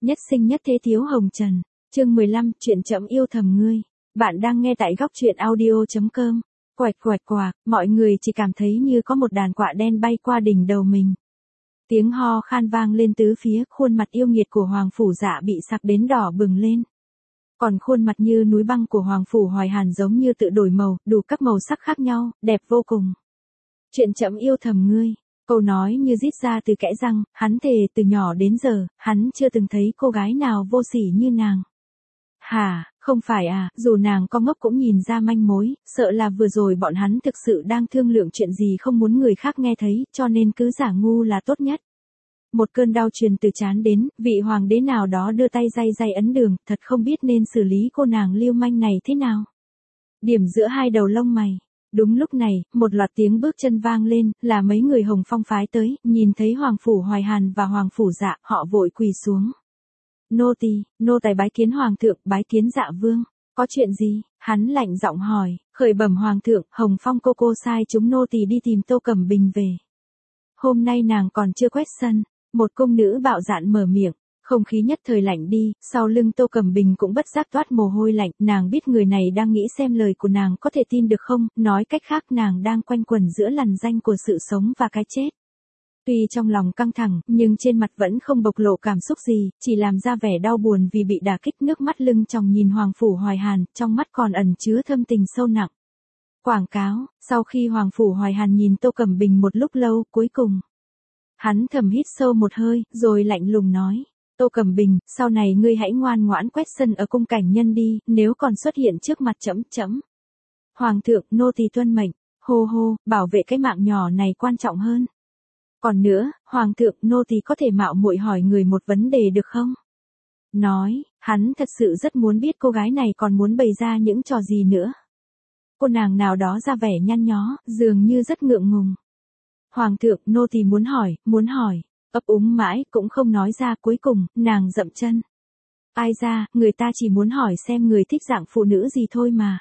Nhất sinh nhất thế thiếu hồng trần. Chương 15, chuyện chậm yêu thầm ngươi. Bạn đang nghe tại góc truyện audio.com. Quạch quạch quạc, mọi người chỉ cảm thấy như có một đàn quạ đen bay qua đỉnh đầu mình. Tiếng ho khan vang lên tứ phía, khuôn mặt yêu nghiệt của Hoàng Phủ Dạ bị sặc đến đỏ bừng lên. Còn khuôn mặt như núi băng của Hoàng Phủ Hoài Hàn giống như tự đổi màu, đủ các màu sắc khác nhau, đẹp vô cùng. Chuyện chậm yêu thầm ngươi. Câu nói như rít ra từ kẽ răng, hắn thề từ nhỏ đến giờ, hắn chưa từng thấy cô gái nào vô sỉ như nàng. Hả, không phải à, dù nàng có ngốc cũng nhìn ra manh mối, sợ là vừa rồi bọn hắn thực sự đang thương lượng chuyện gì không muốn người khác nghe thấy, cho nên cứ giả ngu là tốt nhất. Một cơn đau truyền từ trán đến, vị hoàng đế nào đó đưa tay day ấn đường, thật không biết nên xử lý cô nàng lưu manh này thế nào. Điểm giữa hai đầu lông mày. Đúng lúc này, một loạt tiếng bước chân vang lên, là mấy người Hồng Phong phái tới, nhìn thấy Hoàng Phủ Hoài Hàn và Hoàng Phủ Dạ, họ vội quỳ xuống. Nô tài bái kiến Hoàng thượng, bái kiến Dạ vương. Có chuyện gì? Hắn lạnh giọng hỏi, khởi bẩm Hoàng thượng, Hồng Phong cô sai chúng nô tỳ đi tìm Tô Cẩm Bình về. Hôm nay nàng còn chưa quét sân, một cung nữ bạo dạn mở miệng. Không khí nhất thời lạnh đi, sau lưng Tô Cẩm Bình cũng bất giác toát mồ hôi lạnh, nàng biết người này đang nghĩ xem lời của nàng có thể tin được không, nói cách khác nàng đang quanh quẩn giữa lằn ranh của sự sống và cái chết. Tuy trong lòng căng thẳng, nhưng trên mặt vẫn không bộc lộ cảm xúc gì, chỉ làm ra vẻ đau buồn vì bị đả kích, nước mắt lưng tròng nhìn Hoàng Phủ Hoài Hàn, trong mắt còn ẩn chứa thâm tình sâu nặng. Quảng cáo, sau khi Hoàng Phủ Hoài Hàn nhìn Tô Cẩm Bình một lúc lâu, cuối cùng. Hắn thầm hít sâu một hơi, rồi lạnh lùng nói. Tô Cẩm Bình, sau này ngươi hãy ngoan ngoãn quét sân ở cung cảnh nhân đi, nếu còn xuất hiện trước mặt trẫm. Hoàng thượng, nô tỳ tuân mệnh, hô hô, bảo vệ cái mạng nhỏ này quan trọng hơn. Còn nữa, Hoàng thượng, nô tỳ có thể mạo muội hỏi người một vấn đề được không? Nói, hắn thật sự rất muốn biết cô gái này còn muốn bày ra những trò gì nữa. Cô nàng nào đó ra vẻ nhăn nhó, dường như rất ngượng ngùng. Hoàng thượng, nô tỳ muốn hỏi. Ấp úng mãi, cũng không nói ra, cuối cùng, nàng dậm chân. Ai ra, người ta chỉ muốn hỏi xem người thích dạng phụ nữ gì thôi mà.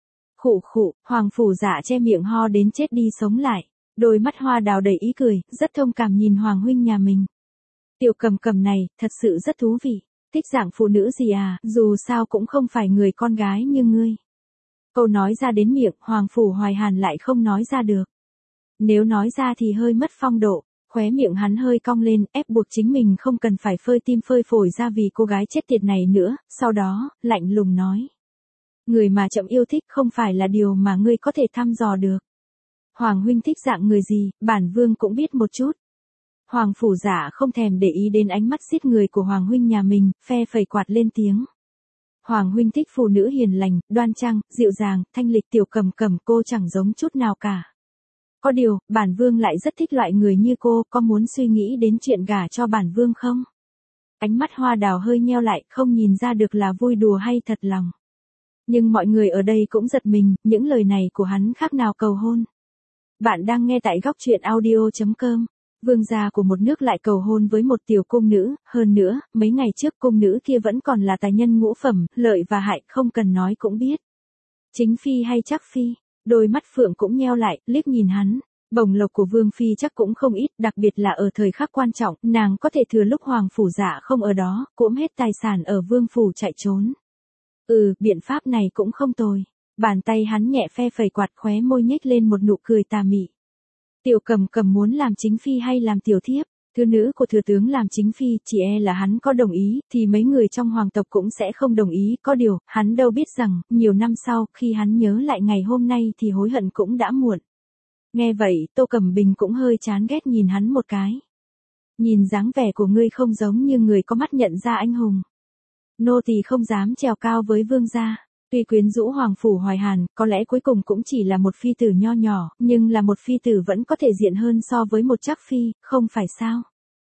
Khụ, Hoàng Phủ Dạ che miệng ho đến chết đi sống lại. Đôi mắt hoa đào đầy ý cười, rất thông cảm nhìn Hoàng huynh nhà mình. Tiểu Cầm này, thật sự rất thú vị. Thích dạng phụ nữ gì à, dù sao cũng không phải người con gái như ngươi. Câu nói ra đến miệng, Hoàng Phủ Hoài Hàn lại không nói ra được. Nếu nói ra thì hơi mất phong độ. Khóe miệng hắn hơi cong lên, ép buộc chính mình không cần phải phơi tim phơi phổi ra vì cô gái chết tiệt này nữa, sau đó, lạnh lùng nói. Người mà chậm yêu thích không phải là điều mà ngươi có thể thăm dò được. Hoàng huynh thích dạng người gì, bản vương cũng biết một chút. Hoàng Phủ Dạ không thèm để ý đến ánh mắt xiết người của Hoàng huynh nhà mình, phe phẩy quạt lên tiếng. Hoàng huynh thích phụ nữ hiền lành, đoan trang, dịu dàng, thanh lịch. Tiểu Cầm cô chẳng giống chút nào cả. Có điều, bản vương lại rất thích loại người như cô, có muốn suy nghĩ đến chuyện gả cho bản vương không? Ánh mắt hoa đào hơi nheo lại, không nhìn ra được là vui đùa hay thật lòng. Nhưng mọi người ở đây cũng giật mình, những lời này của hắn khác nào cầu hôn. Bạn đang nghe tại góc truyện audio.com. Vương gia của một nước lại cầu hôn với một tiểu cung nữ, hơn nữa, mấy ngày trước cung nữ kia vẫn còn là tài nhân ngũ phẩm, lợi và hại, không cần nói cũng biết. Chính phi hay chắc phi? Đôi mắt Phượng cũng nheo lại, liếc nhìn hắn. Bổng lộc của Vương Phi chắc cũng không ít, đặc biệt là ở thời khắc quan trọng, nàng có thể thừa lúc Hoàng Phủ Dạ không ở đó, cỗm hết tài sản ở Vương Phủ chạy trốn. Biện pháp này cũng không tồi. Bàn tay hắn nhẹ phe phẩy quạt, khóe môi nhếch lên một nụ cười tà mị. Tiểu Cầm muốn làm chính phi hay làm tiểu thiếp? Thứ nữ của thừa tướng làm chính phi, chỉ e là hắn có đồng ý, thì mấy người trong hoàng tộc cũng sẽ không đồng ý, có điều, hắn đâu biết rằng, nhiều năm sau, khi hắn nhớ lại ngày hôm nay thì hối hận cũng đã muộn. Nghe vậy, Tô Cẩm Bình cũng hơi chán ghét nhìn hắn một cái. Nhìn dáng vẻ của ngươi không giống như người có mắt nhận ra anh hùng. Nô tỳ không dám trèo cao với vương gia. Tuy quyến rũ Hoàng Phủ Hoài Hàn, có lẽ cuối cùng cũng chỉ là một phi tử nho nhỏ, nhưng là một phi tử vẫn có thể diện hơn so với một trác phi, không phải sao?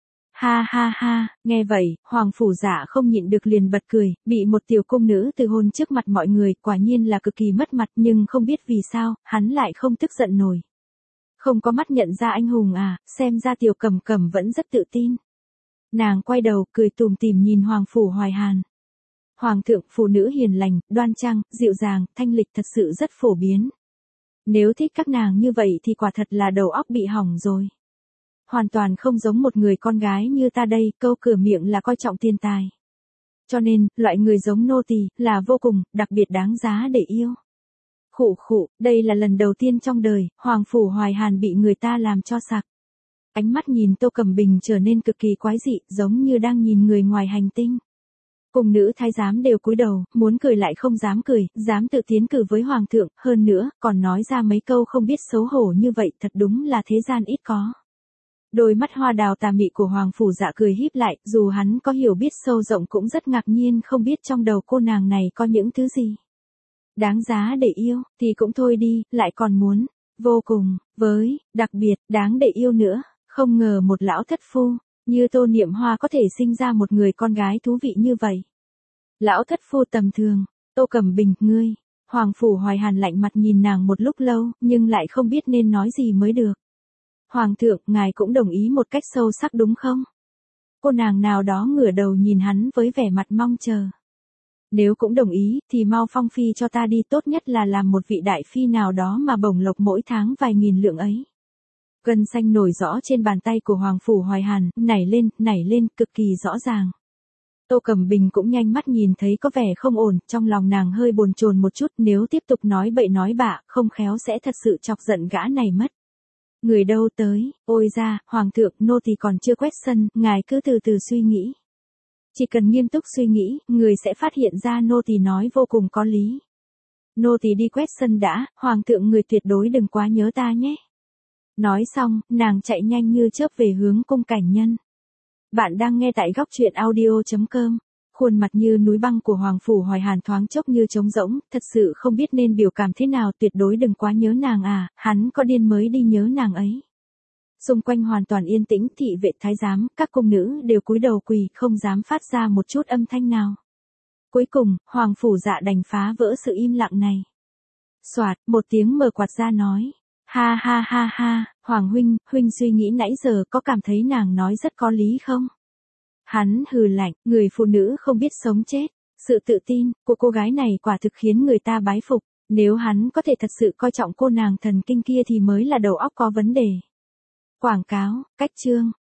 Ha, nghe vậy, Hoàng Phủ Dạ không nhịn được liền bật cười, bị một tiểu cung nữ từ hôn trước mặt mọi người, quả nhiên là cực kỳ mất mặt, nhưng không biết vì sao, hắn lại không tức giận nổi. Không có mắt nhận ra anh hùng à, xem ra tiểu Cầm vẫn rất tự tin. Nàng quay đầu, cười tủm tỉm nhìn Hoàng Phủ Hoài Hàn. Hoàng thượng, phụ nữ hiền lành, đoan trang, dịu dàng, thanh lịch thật sự rất phổ biến. Nếu thích các nàng như vậy thì quả thật là đầu óc bị hỏng rồi. Hoàn toàn không giống một người con gái như ta đây, câu cửa miệng là coi trọng tiền tài. Cho nên, loại người giống nô tỳ là vô cùng, đặc biệt đáng giá để yêu. Khụ khụ, đây là lần đầu tiên trong đời, Hoàng Phủ Hoài Hàn bị người ta làm cho sặc. Ánh mắt nhìn Tô Cẩm Bình trở nên cực kỳ quái dị, giống như đang nhìn người ngoài hành tinh. Cùng nữ thái giám đều cúi đầu, muốn cười lại không dám cười, dám tự tiến cử với hoàng thượng, hơn nữa, còn nói ra mấy câu không biết xấu hổ như vậy, thật đúng là thế gian ít có. Đôi mắt hoa đào tà mị của Hoàng Phủ Dạ cười híp lại, dù hắn có hiểu biết sâu rộng cũng rất ngạc nhiên không biết trong đầu cô nàng này có những thứ gì. Đáng giá để yêu, thì cũng thôi đi, lại còn muốn, vô cùng, với, đặc biệt, đáng để yêu nữa, không ngờ một lão thất phu, như Tô Niệm Hoa có thể sinh ra một người con gái thú vị như vậy. Lão thất phu tầm thường, Tô Cẩm Bình, ngươi, Hoàng Phủ Hoài Hàn lạnh mặt nhìn nàng một lúc lâu, nhưng lại không biết nên nói gì mới được. Hoàng thượng, ngài cũng đồng ý một cách sâu sắc đúng không? Cô nàng nào đó ngửa đầu nhìn hắn với vẻ mặt mong chờ. Nếu cũng đồng ý, thì mau phong phi cho ta đi, tốt nhất là làm một vị đại phi nào đó mà bổng lộc mỗi tháng vài nghìn lượng ấy. Gân xanh nổi rõ trên bàn tay của Hoàng Phủ Hoài Hàn, nảy lên, cực kỳ rõ ràng. Tô Cẩm Bình cũng nhanh mắt nhìn thấy có vẻ không ổn, trong lòng nàng hơi bồn chồn một chút, nếu tiếp tục nói bậy nói bạ, không khéo sẽ thật sự chọc giận gã này mất. Người đâu tới, ôi ra, Hoàng thượng, nô tỳ còn chưa quét sân, ngài cứ từ từ suy nghĩ. Chỉ cần nghiêm túc suy nghĩ, người sẽ phát hiện ra nô tỳ nói vô cùng có lý. Nô tỳ đi quét sân đã, Hoàng thượng người tuyệt đối đừng quá nhớ ta nhé. Nói xong, nàng chạy nhanh như chớp về hướng cung Cảnh Nhân. Bạn đang nghe tại góc truyện audio.com. Khuôn mặt như núi băng của Hoàng Phủ Hoài Hàn thoáng chốc như trống rỗng, thật sự không biết nên biểu cảm thế nào, tuyệt đối đừng quá nhớ nàng à, hắn có điên mới đi nhớ nàng ấy. Xung quanh hoàn toàn yên tĩnh, thị vệ thái giám, các cung nữ đều cúi đầu quỳ, không dám phát ra một chút âm thanh nào. Cuối cùng, Hoàng Phủ Dạ đành phá vỡ sự im lặng này. Soạt, một tiếng mở quạt ra nói. Ha ha ha ha, Hoàng huynh suy nghĩ nãy giờ có cảm thấy nàng nói rất có lý không? Hắn hừ lạnh, người phụ nữ không biết sống chết, sự tự tin của cô gái này quả thực khiến người ta bái phục, nếu hắn có thể thật sự coi trọng cô nàng thần kinh kia thì mới là đầu óc có vấn đề. Quảng cáo, cách chương.